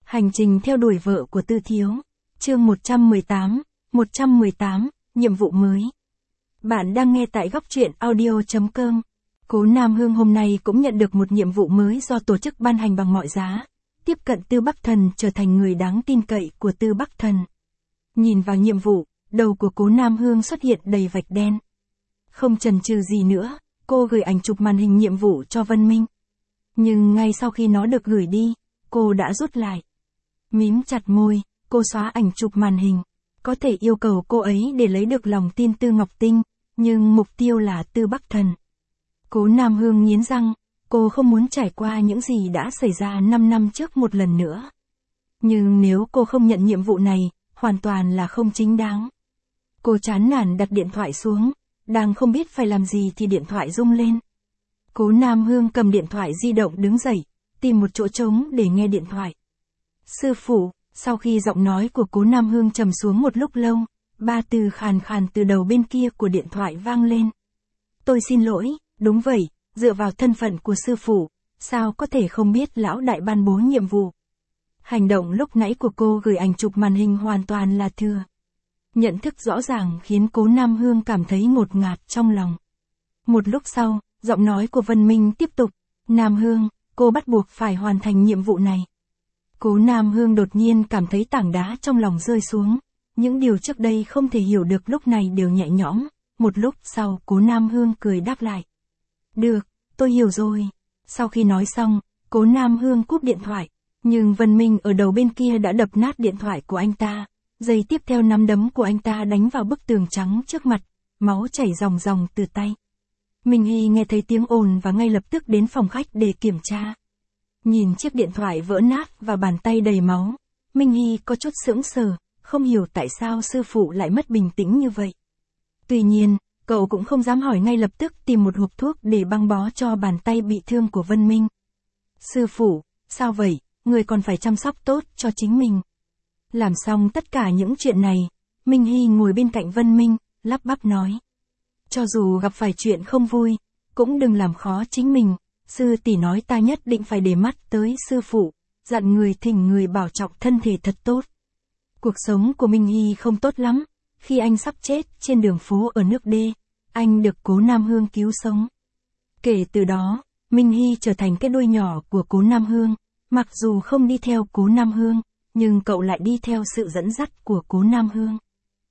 Hành trình theo đuổi vợ của Tư Thiếu. Chương 118, nhiệm vụ mới. Bạn đang nghe tại góc truyện audio.com. Cố Nam Hương hôm nay cũng nhận được một nhiệm vụ mới do tổ chức ban hành bằng mọi giá. Tiếp cận Tư Bắc Thần trở thành người đáng tin cậy của Tư Bắc Thần. Nhìn vào nhiệm vụ, đầu của Cố Nam Hương xuất hiện đầy vạch đen. Không chần chừ gì nữa, cô gửi ảnh chụp màn hình nhiệm vụ cho Vân Minh. Nhưng ngay sau khi nó được gửi đi, cô đã rút lại. Mím chặt môi, cô xóa ảnh chụp màn hình. Có thể yêu cầu cô ấy để lấy được lòng tin Tư Ngọc Tinh, nhưng mục tiêu là Tư Bắc Thần. Cố Nam Hương nghiến răng, cô không muốn trải qua những gì đã xảy ra 5 năm trước một lần nữa. Nhưng nếu cô không nhận nhiệm vụ này, hoàn toàn là không chính đáng. Cô chán nản đặt điện thoại xuống, đang không biết phải làm gì thì điện thoại rung lên. Cố Nam Hương cầm điện thoại di động đứng dậy, tìm một chỗ trống để nghe điện thoại. Sư phụ, sau khi giọng nói của Cố Nam Hương trầm xuống một lúc lâu, ba từ khàn khàn từ đầu bên kia của điện thoại vang lên. Tôi xin lỗi, đúng vậy, dựa vào thân phận của sư phụ, sao có thể không biết lão đại ban bố nhiệm vụ. Hành động lúc nãy của cô gửi ảnh chụp màn hình hoàn toàn là thừa. Nhận thức rõ ràng khiến Cố Nam Hương cảm thấy ngột ngạt trong lòng. Một lúc sau, giọng nói của Vân Minh tiếp tục, Nam Hương, cô bắt buộc phải hoàn thành nhiệm vụ này. Cố Nam Hương đột nhiên cảm thấy tảng đá trong lòng rơi xuống, những điều trước đây không thể hiểu được lúc này đều nhẹ nhõm, một lúc sau Cố Nam Hương cười đáp lại. Được, tôi hiểu rồi. Sau khi nói xong, Cố Nam Hương cúp điện thoại, nhưng Vân Minh ở đầu bên kia đã đập nát điện thoại của anh ta, giây tiếp theo nắm đấm của anh ta đánh vào bức tường trắng trước mặt, máu chảy ròng ròng từ tay. Minh Hy nghe thấy tiếng ồn và ngay lập tức đến phòng khách để kiểm tra. Nhìn chiếc điện thoại vỡ nát và bàn tay đầy máu, Minh Hy có chút sững sờ, không hiểu tại sao sư phụ lại mất bình tĩnh như vậy. Tuy nhiên, cậu cũng không dám hỏi, ngay lập tức tìm một hộp thuốc để băng bó cho bàn tay bị thương của Vân Minh. Sư phụ, sao vậy, người còn phải chăm sóc tốt cho chính mình. Làm xong tất cả những chuyện này, Minh Hy ngồi bên cạnh Vân Minh, lắp bắp nói. Cho dù gặp phải chuyện không vui, cũng đừng làm khó chính mình. Sư tỷ nói ta nhất định phải để mắt tới sư phụ, dặn người thỉnh người bảo trọng thân thể thật tốt. Cuộc sống của Minh Hy không tốt lắm, khi anh sắp chết trên đường phố ở nước D, anh được Cố Nam Hương cứu sống. Kể từ đó, Minh Hy trở thành cái đuôi nhỏ của Cố Nam Hương, mặc dù không đi theo Cố Nam Hương, nhưng cậu lại đi theo sự dẫn dắt của Cố Nam Hương.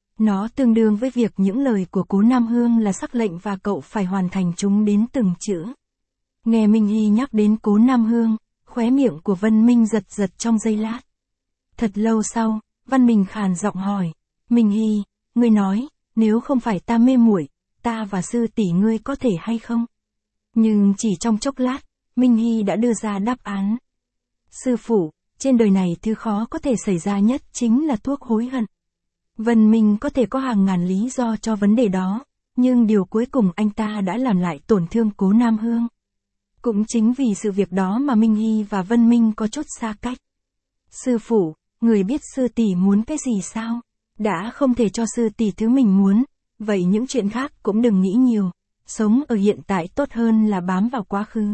Nó tương đương với việc những lời của Cố Nam Hương là sắc lệnh và cậu phải hoàn thành chúng đến từng chữ. Nghe Minh Hy nhắc đến Cố Nam Hương, khóe miệng của Vân Minh giật giật trong giây lát. Thật lâu sau, Văn Minh khàn giọng hỏi, Minh Hy, ngươi nói, nếu không phải ta mê muội, ta và sư tỷ ngươi có thể hay không? Nhưng chỉ trong chốc lát, Minh Hy đã đưa ra đáp án. Sư phụ, trên đời này thứ khó có thể xảy ra nhất chính là thuốc hối hận. Vân Minh có thể có hàng ngàn lý do cho vấn đề đó, nhưng điều cuối cùng anh ta đã làm lại tổn thương Cố Nam Hương. Cũng chính vì sự việc đó mà Minh Hy và Vân Minh có chút xa cách. Sư phụ, người biết sư tỷ muốn cái gì sao? Đã không thể cho sư tỷ thứ mình muốn, vậy những chuyện khác cũng đừng nghĩ nhiều. Sống ở hiện tại tốt hơn là bám vào quá khứ.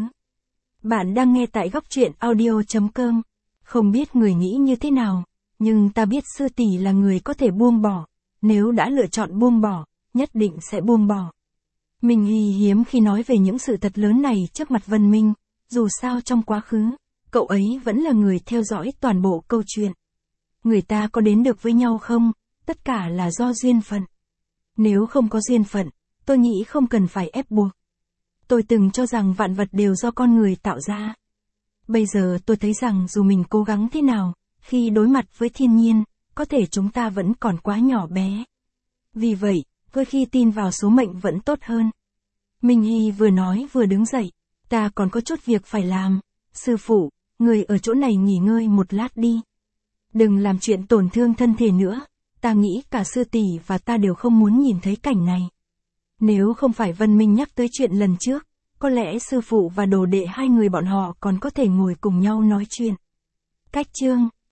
Bạn đang nghe tại góc truyện audio.com. Không biết người nghĩ như thế nào, nhưng ta biết sư tỷ là người có thể buông bỏ. Nếu đã lựa chọn buông bỏ, nhất định sẽ buông bỏ. Minh Hy hiếm khi nói về những sự thật lớn này trước mặt Vân Minh, dù sao trong quá khứ, cậu ấy vẫn là người theo dõi toàn bộ câu chuyện. Người ta có đến được với nhau không, tất cả là do duyên phận. Nếu không có duyên phận, tôi nghĩ không cần phải ép buộc. Tôi từng cho rằng vạn vật đều do con người tạo ra. Bây giờ tôi thấy rằng dù mình cố gắng thế nào, khi đối mặt với thiên nhiên, có thể chúng ta vẫn còn quá nhỏ bé. Vì vậy, đôi khi tin vào số mệnh vẫn tốt hơn. Minh Hy vừa nói vừa đứng dậy, ta còn có chút việc phải làm. Sư phụ, người ở chỗ này nghỉ ngơi một lát đi. Đừng làm chuyện tổn thương thân thể nữa, ta nghĩ cả sư tỷ và ta đều không muốn nhìn thấy cảnh này. Nếu không phải Vân Minh nhắc tới chuyện lần trước, có lẽ sư phụ và đồ đệ hai người bọn họ còn có thể ngồi cùng nhau nói chuyện. Cách chương